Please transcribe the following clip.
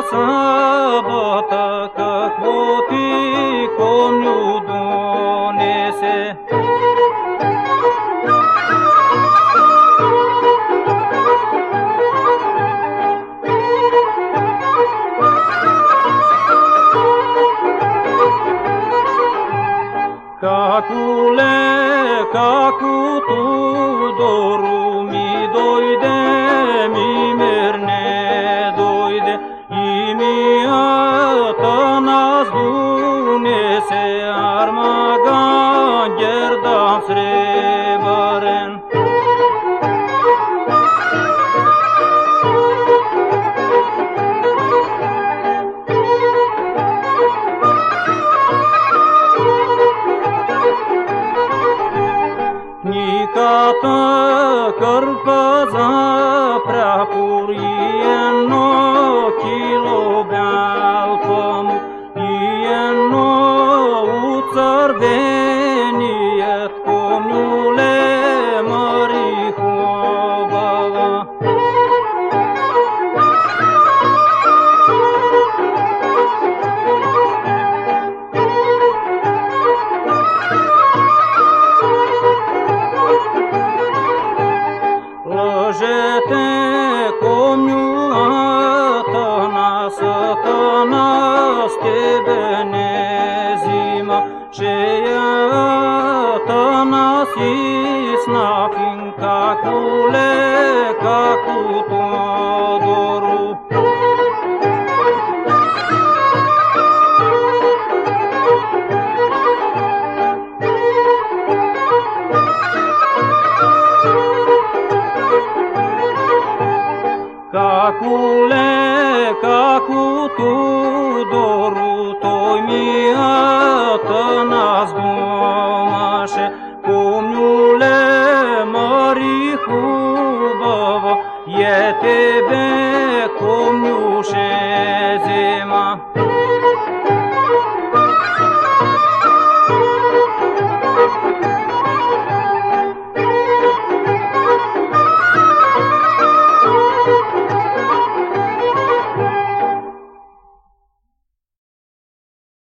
săbătă, că poti comiu donese. Cacule, cacu tu dorumi doide, mi merne doide, imi atanas dunese armagan gerdam srebaren. Nicata cărpăza prea purie no kilo beal pământ, ie no uțăr veniet comiule mărihobava. Lăjete comiu atana satana ste benezima, ceea atana sisna fin cacule,